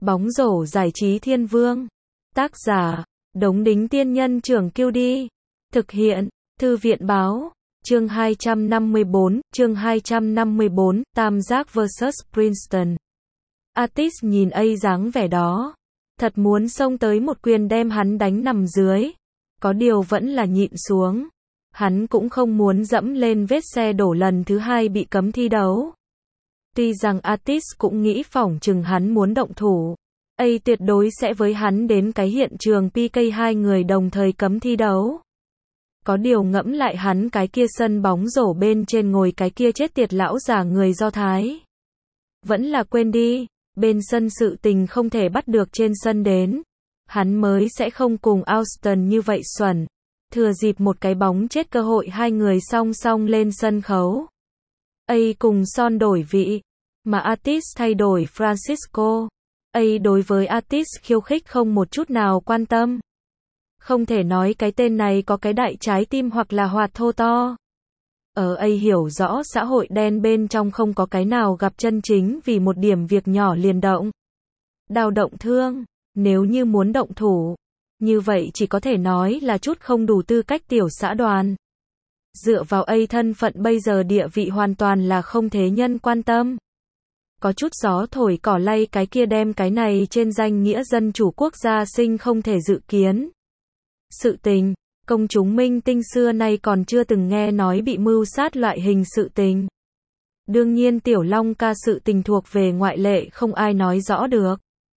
Bóng rổ giải trí thiên vương. Tác giả, Đống Đính Tiên Nhân Trưởng Kiêu Đi. Thực hiện, Thư viện Báo. Chương 254, Tam giác vs Princeton. Atis nhìn dáng vẻ đó. Thật muốn xông tới một quyền đem hắn đánh nằm dưới. Có điều vẫn là nhịn xuống. Hắn cũng không muốn dẫm lên vết xe đổ lần thứ hai bị cấm thi đấu. Tuy rằng Atis cũng nghĩ phỏng chừng hắn muốn động thủ. Tuyệt đối sẽ với hắn đến cái hiện trường PK hai người đồng thời cấm thi đấu. Có điều ngẫm lại hắn cái kia sân bóng rổ bên trên ngồi cái kia chết tiệt lão già người Do Thái. Vẫn là quên đi, bên sân sự tình không thể bắt được trên sân đến. Hắn mới sẽ không cùng Austin như vậy xuẩn. Thừa dịp một cái bóng chết cơ hội hai người song song lên sân khấu. Cùng Son đổi vị, mà Atis thay đổi Francisco. Đối với Atis khiêu khích không một chút nào quan tâm. Không thể nói cái tên này có cái đại trái tim hoặc là hoạt thô to. Hiểu rõ xã hội đen bên trong không có cái nào gặp chân chính vì một điểm việc nhỏ liền động. Đau động thương, nếu như muốn động thủ. Như vậy chỉ có thể nói là chút không đủ tư cách tiểu xã đoàn. Dựa vào thân phận bây giờ địa vị hoàn toàn là không thế nhân quan tâm. Có chút gió thổi cỏ lay cái kia đem cái này trên danh nghĩa dân chủ quốc gia sinh không thể dự kiến. Sự tình, công chúng minh tinh xưa nay còn chưa từng nghe nói bị mưu sát loại hình sự tình. Đương nhiên Tiểu Long ca sự tình thuộc về ngoại lệ không ai nói rõ được.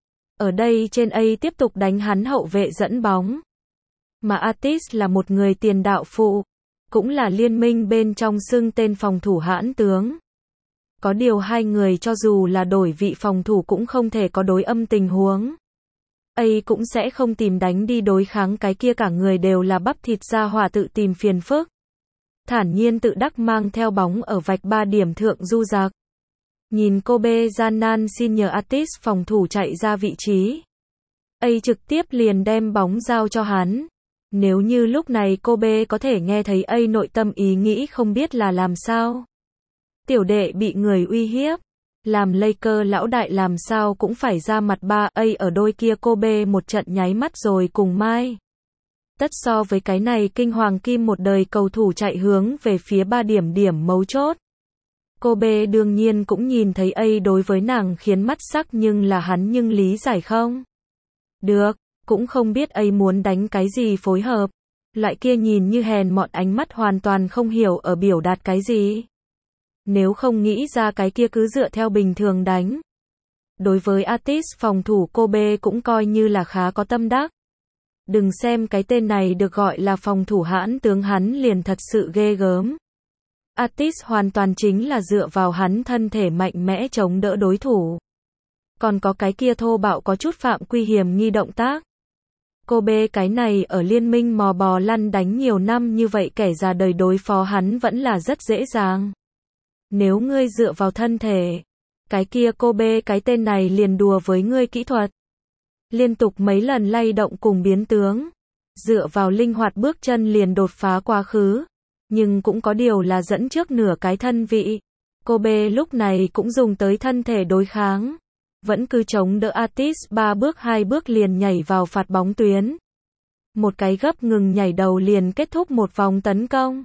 Ở đây trên tiếp tục đánh hắn hậu vệ dẫn bóng. Mà Atis là một người tiền đạo phụ, cũng là liên minh bên trong xưng tên phòng thủ hãn tướng. Có điều hai người cho dù là đổi vị phòng thủ cũng không thể có đối âm tình huống. Cũng sẽ không tìm đánh đi đối kháng cái kia cả người đều là bắp thịt ra hỏa tự tìm phiền phức. Thản nhiên tự đắc mang theo bóng ở vạch 3 điểm thượng du dạc. Nhìn Kobe gian nan xin nhờ Atis phòng thủ chạy ra vị trí. Trực tiếp liền đem bóng giao cho hắn. Nếu như lúc này Kobe có thể nghe thấy nội tâm ý nghĩ không biết là làm sao. Tiểu đệ bị người uy hiếp. Làm Laker lão đại làm sao cũng phải ra mặt ở đôi kia Kobe một trận nháy mắt rồi cùng mai. Tất so với cái này kinh hoàng kim một đời cầu thủ chạy hướng về phía 3 điểm mấu chốt. Kobe đương nhiên cũng nhìn thấy đối với nàng khiến mắt sắc nhưng là hắn nhưng lý giải không? Được, cũng không biết muốn đánh cái gì phối hợp. Loại kia nhìn như hèn mọn ánh mắt hoàn toàn không hiểu ở biểu đạt cái gì. Nếu không nghĩ ra cái kia cứ dựa theo bình thường đánh. Đối với Atis phòng thủ Kobe cũng coi như là khá có tâm đắc. Đừng xem cái tên này được gọi là phòng thủ hãn tướng hắn liền thật sự ghê gớm. Atis hoàn toàn chính là dựa vào hắn thân thể mạnh mẽ chống đỡ đối thủ. Còn có cái kia thô bạo có chút phạm quy hiểm nghi động tác. Kobe cái này ở liên minh mò bò lăn đánh nhiều năm như vậy kẻ già đời đối phó hắn vẫn là rất dễ dàng. Nếu ngươi dựa vào thân thể, cái kia Kobe cái tên này liền đùa với ngươi kỹ thuật. Liên tục mấy lần lay động cùng biến tướng. Dựa vào linh hoạt bước chân liền đột phá quá khứ. Nhưng cũng có điều là dẫn trước nửa cái thân vị. Kobe lúc này cũng dùng tới thân thể đối kháng. Vẫn cứ chống đỡ Atis 3 bước 2 bước liền nhảy vào phạt bóng tuyến. Một cái gấp ngừng nhảy đầu liền kết thúc một vòng tấn công.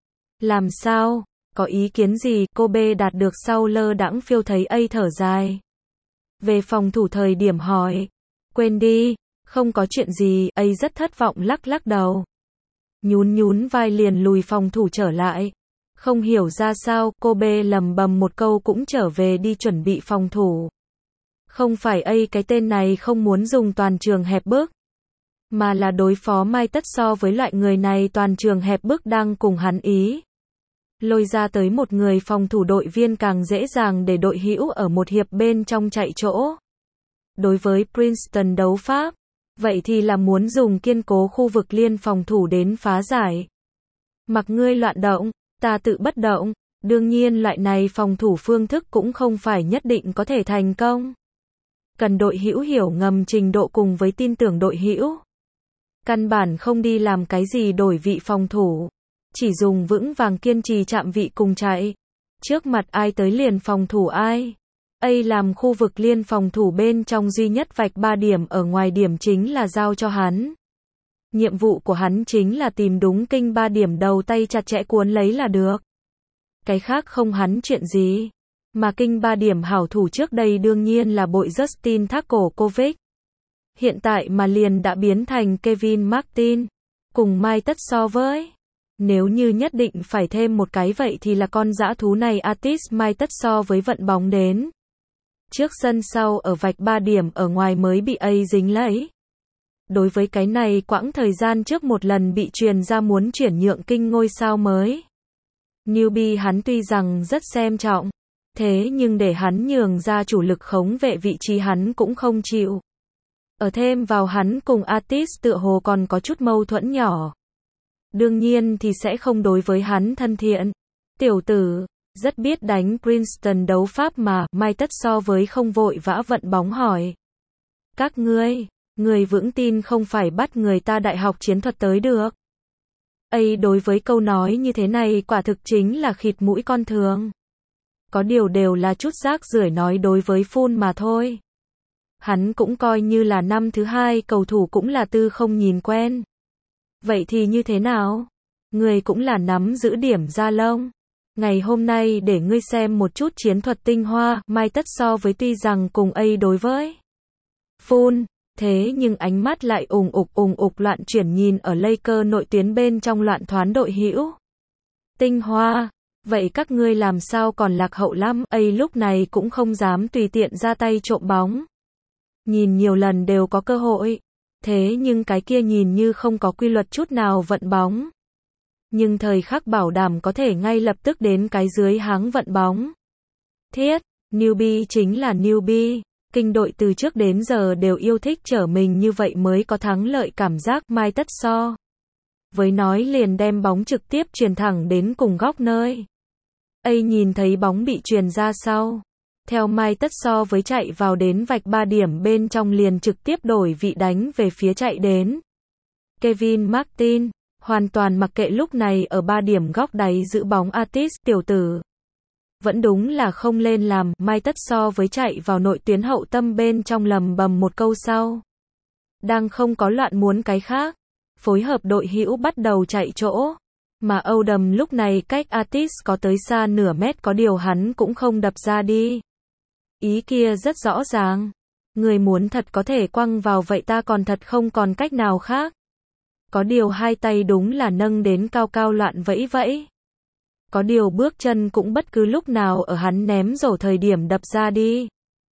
Làm sao? Có ý kiến gì? Kobe đạt được sau lơ đãng phiêu thấy thở dài. Về phòng thủ thời điểm hỏi. Quên đi, không có chuyện gì, rất thất vọng lắc lắc đầu. Nhún vai liền lùi phòng thủ trở lại. Không hiểu ra sao, Kobe lầm bầm một câu cũng trở về đi chuẩn bị phòng thủ. Không phải cái tên này không muốn dùng toàn trường hẹp bức. Mà là đối phó Mai Tất so với loại người này toàn trường hẹp bức đang cùng hắn ý. Lôi ra tới một người phòng thủ đội viên càng dễ dàng để đội hữu ở một hiệp bên trong chạy chỗ. Đối với Princeton đấu pháp, vậy thì là muốn dùng kiên cố khu vực liên phòng thủ đến phá giải. Mặc ngươi loạn động, ta tự bất động, đương nhiên loại này phòng thủ phương thức cũng không phải nhất định có thể thành công. Cần đội hữu hiểu ngầm trình độ cùng với tin tưởng đội hữu. Căn bản không đi làm cái gì đổi vị phòng thủ. Chỉ dùng vững vàng kiên trì chạm vị cùng chạy. Trước mặt ai tới liền phòng thủ ai. A làm khu vực liên phòng thủ bên trong duy nhất vạch 3 điểm ở ngoài điểm chính là giao cho hắn. Nhiệm vụ của hắn chính là tìm đúng kinh 3 điểm đầu tay chặt chẽ cuốn lấy là được. Cái khác không hắn chuyện gì. Mà kinh 3 điểm hảo thủ trước đây đương nhiên là bội Justin Takovic. Hiện tại mà liền đã biến thành Kevin Martin. Cùng Mai tất so với. Nếu như nhất định phải thêm một cái vậy thì là con dã thú này Atis Mai tất so với vận bóng đến. Trước sân sau ở vạch 3 điểm ở ngoài mới bị A dính lấy. Đối với cái này quãng thời gian trước một lần bị truyền ra muốn chuyển nhượng kinh ngôi sao mới. Newbie hắn tuy rằng rất xem trọng. Thế nhưng để hắn nhường ra chủ lực khống vệ vị trí hắn cũng không chịu. Ở thêm vào hắn cùng Atis tựa hồ còn có chút mâu thuẫn nhỏ. Đương nhiên thì sẽ không đối với hắn thân thiện. Tiểu tử, rất biết đánh Princeton đấu pháp mà, Mai tất so với không vội vã vận bóng hỏi. Các người vững tin không phải bắt người ta đại học chiến thuật tới được. A đối với câu nói như thế này quả thực chính là khịt mũi con thường. Có điều đều là chút rác rưởi nói đối với Full mà thôi. Hắn cũng coi như là năm thứ 2 cầu thủ cũng là tư không nhìn quen. Vậy thì như thế nào? Người cũng là nắm giữ điểm ra lông. Ngày hôm nay để ngươi xem một chút chiến thuật tinh hoa, Mai tất so với tuy rằng cùng A đối với Full, thế nhưng ánh mắt lại ùng ục loạn chuyển nhìn ở Laker nội tuyến bên trong loạn thoán đội hữu. Tinh hoa, vậy các ngươi làm sao còn lạc hậu lắm? A lúc này cũng không dám tùy tiện ra tay trộm bóng. Nhìn nhiều lần đều có cơ hội. Thế nhưng cái kia nhìn như không có quy luật chút nào vận bóng. Nhưng thời khắc bảo đảm có thể ngay lập tức đến cái dưới háng vận bóng. Thiết, newbie chính là newbie. Kinh đội từ trước đến giờ đều yêu thích trở mình như vậy mới có thắng lợi cảm giác Mai tất so. Với nói liền đem bóng trực tiếp truyền thẳng đến cùng góc nơi. A nhìn thấy bóng bị truyền ra sau. Theo Mai tất so với chạy vào đến vạch 3 điểm bên trong liền trực tiếp đổi vị đánh về phía chạy đến. Kevin Martin, hoàn toàn mặc kệ lúc này ở 3 điểm góc đáy giữ bóng Atis tiểu tử. Vẫn đúng là không lên làm, Mai tất so với chạy vào nội tuyến hậu tâm bên trong lầm bầm một câu sau. Đang không có loạn muốn cái khác. Phối hợp đội hữu bắt đầu chạy chỗ. Mà Odom lúc này cách Atis có tới xa nửa mét có điều hắn cũng không đập ra đi. Ý kia rất rõ ràng. Người muốn thật có thể quăng vào vậy ta còn thật không còn cách nào khác. Có điều hai tay đúng là nâng đến cao cao loạn vẫy vẫy. Có điều bước chân cũng bất cứ lúc nào ở hắn ném rổ thời điểm đập ra đi.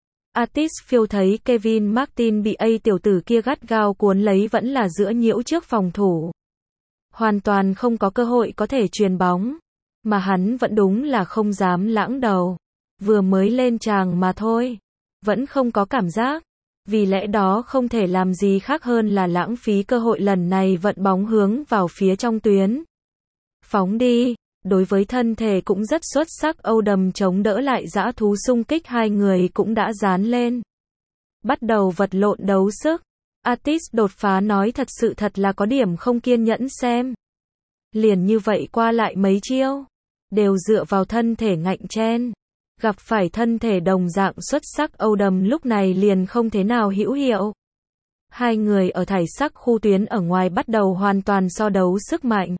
Atis phiêu thấy Kevin Martin bị A tiểu tử kia gắt gao cuốn lấy vẫn là giữa nhiễu trước phòng thủ. Hoàn toàn không có cơ hội có thể truyền bóng. Mà hắn vẫn đúng là không dám lãng đầu. Vừa mới lên tràng mà thôi. Vẫn không có cảm giác. Vì lẽ đó không thể làm gì khác hơn là lãng phí cơ hội lần này vận bóng hướng vào phía trong tuyến. Phóng đi. Đối với thân thể cũng rất xuất sắc Odom chống đỡ lại dã thú xung kích hai người cũng đã dán lên. Bắt đầu vật lộn đấu sức. Atis đột phá nói thật là có điểm không kiên nhẫn xem. Liền như vậy qua lại mấy chiêu. Đều dựa vào thân thể ngạnh chen. Gặp phải thân thể đồng dạng xuất sắc Odom lúc này liền không thế nào hữu hiệu. Hai người ở thải sắc khu tuyến ở ngoài bắt đầu hoàn toàn so đấu sức mạnh.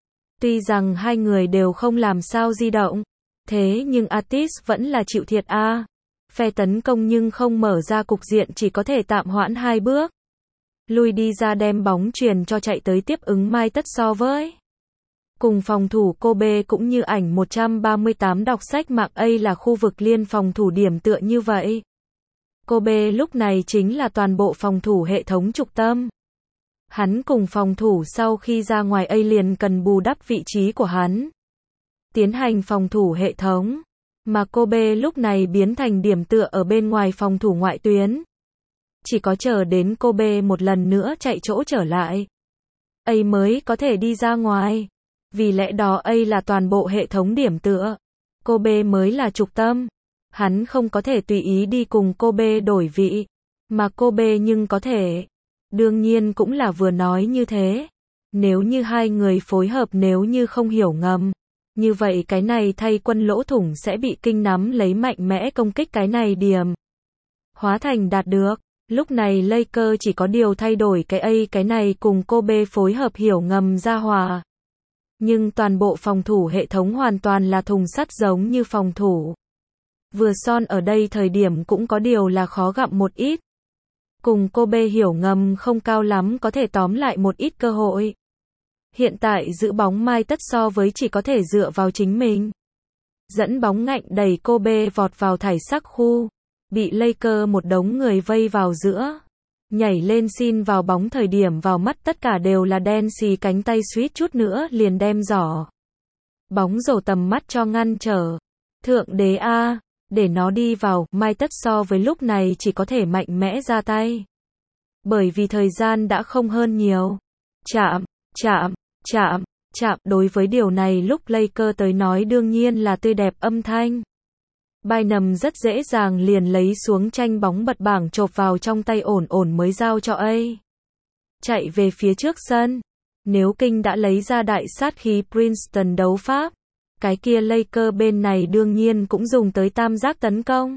Tuy rằng hai người đều không làm sao di động. Thế nhưng Atis vẫn là chịu thiệt a. Phe tấn công nhưng không mở ra cục diện chỉ có thể tạm hoãn 2 bước. Lui đi ra đem bóng truyền cho chạy tới tiếp ứng Mai tất so với. Cùng phòng thủ Kobe cũng như ảnh 138 đọc sách mạng A là khu vực liên phòng thủ điểm tựa như vậy. Kobe lúc này chính là toàn bộ phòng thủ hệ thống trục tâm. Hắn cùng phòng thủ sau khi ra ngoài A liền cần bù đắp vị trí của hắn. Tiến hành phòng thủ hệ thống. Mà Kobe lúc này biến thành điểm tựa ở bên ngoài phòng thủ ngoại tuyến. Chỉ có chờ đến Kobe một lần nữa chạy chỗ trở lại. A mới có thể đi ra ngoài. Vì lẽ đó A là toàn bộ hệ thống điểm tựa. Kobe mới là trục tâm. Hắn không có thể tùy ý đi cùng Kobe đổi vị. Mà Kobe nhưng có thể. Đương nhiên cũng là vừa nói như thế. Nếu như hai người phối hợp nếu như không hiểu ngầm. Như vậy cái này thay quân lỗ thủng sẽ bị Kinh nắm lấy mạnh mẽ công kích cái này điểm. Hóa thành đạt được. Lúc này Lakers chỉ có điều thay đổi cái này cùng Kobe phối hợp hiểu ngầm ra hòa. Nhưng toàn bộ phòng thủ hệ thống hoàn toàn là thùng sắt giống như phòng thủ. Vừa Son ở đây thời điểm cũng có điều là khó gặm một ít. Cùng Kobe hiểu ngầm không cao lắm có thể tóm lại một ít cơ hội. Hiện tại giữ bóng Mai Tất so với chỉ có thể dựa vào chính mình. Dẫn bóng ngạnh đẩy Kobe vọt vào thải sắc khu. Bị Lakers một đống người vây vào giữa. Nhảy lên xin vào bóng thời điểm vào mắt tất cả đều là đen xì, cánh tay suýt chút nữa liền đem giỏ. Bóng rổ tầm mắt cho ngăn trở. Thượng đế A, để nó đi vào, Mai Tất so với lúc này chỉ có thể mạnh mẽ ra tay. Bởi vì thời gian đã không hơn nhiều. Chạm, chạm, chạm, chạm, đối với điều này lúc Lakers tới nói đương nhiên là tươi đẹp âm thanh. Bynum rất dễ dàng liền lấy xuống tranh bóng bật bảng chộp vào trong tay ổn mới giao cho A. Chạy về phía trước sân. Nếu Kinh đã lấy ra đại sát khí Princeton đấu pháp, cái kia Lakers bên này đương nhiên cũng dùng tới tam giác tấn công.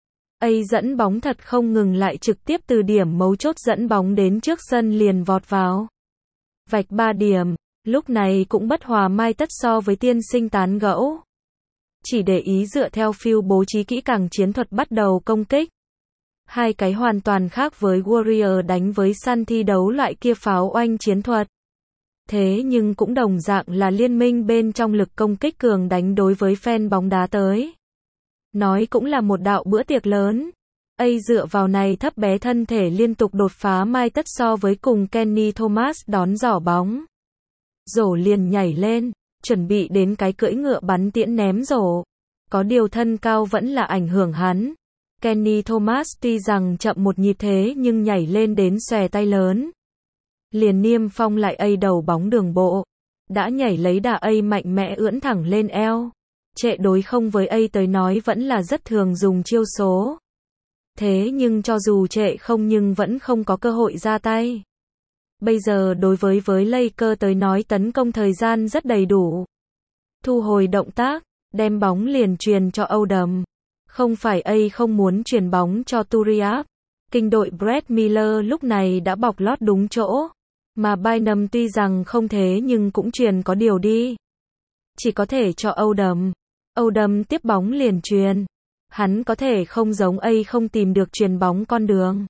A dẫn bóng thật không ngừng lại trực tiếp từ điểm mấu chốt dẫn bóng đến trước sân liền vọt vào. Vạch 3 điểm, lúc này cũng bất hòa Mai Tất so với tiên sinh tán gẫu. Chỉ để ý dựa theo phiêu bố trí kỹ càng chiến thuật bắt đầu công kích. Hai cái hoàn toàn khác với Warrior đánh với Sun thi đấu loại kia pháo oanh chiến thuật. Thế nhưng cũng đồng dạng là liên minh bên trong lực công kích cường đánh đối với fan bóng đá tới. Nói cũng là một đạo bữa tiệc lớn. A dựa vào này thấp bé thân thể liên tục đột phá Mai Tất so với cùng Kenny Thomas đón giỏ bóng. Rổ liền nhảy lên, chuẩn bị đến cái cưỡi ngựa bắn tiễn ném rổ. Có điều thân cao vẫn là ảnh hưởng hắn. Kenny Thomas tuy rằng chậm một nhịp thế nhưng nhảy lên đến xòe tay lớn. Liền niêm phong lại A đầu bóng đường bộ. Đã nhảy lấy đà A mạnh mẽ ưỡn thẳng lên eo. Trệ đối không với A tới nói vẫn là rất thường dùng chiêu số. Thế nhưng cho dù trệ không nhưng vẫn không có cơ hội ra tay. Bây giờ đối với Lakers tới nói tấn công thời gian rất đầy đủ. Thu hồi động tác, đem bóng liền truyền cho Odom. Không phải A không muốn truyền bóng cho Turiaf. Kinh đội Brett Miller lúc này đã bọc lót đúng chỗ. Mà Bynum tuy rằng không thế nhưng cũng truyền có điều đi. Chỉ có thể cho Odom. Odom tiếp bóng liền truyền. Hắn có thể không giống A không tìm được truyền bóng con đường.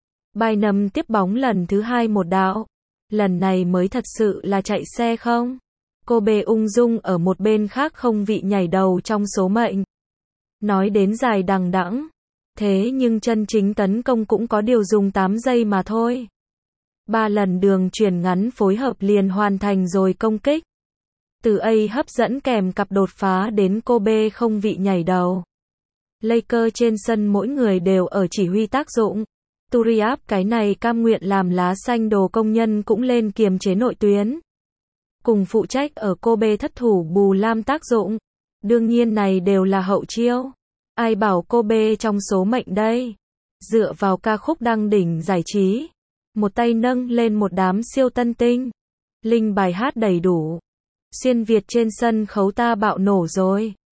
Bynum tiếp bóng lần thứ hai một đạo. Lần này mới thật sự là chạy xe không? Kobe ung dung ở một bên khác không vị nhảy đầu trong số mệnh. Nói đến dài đằng đẵng. Thế nhưng chân chính tấn công cũng có điều dùng 8 giây mà thôi. 3 lần đường truyền ngắn phối hợp liền hoàn thành rồi công kích. Từ A hấp dẫn kèm cặp đột phá đến Kobe không vị nhảy đầu. Lakers trên sân mỗi người đều ở chỉ huy tác dụng. Turiaf cái này cam nguyện làm lá xanh đồ công nhân cũng lên kiềm chế nội tuyến. Cùng phụ trách ở Kobe thất thủ bù lam tác dụng. Đương nhiên này đều là hậu chiêu. Ai bảo Kobe trong số mệnh đây. Dựa vào ca khúc đăng đỉnh giải trí. Một tay nâng lên một đám siêu tân tinh. Linh bài hát đầy đủ. Xuyên Việt trên sân khấu ta bạo nổ rồi.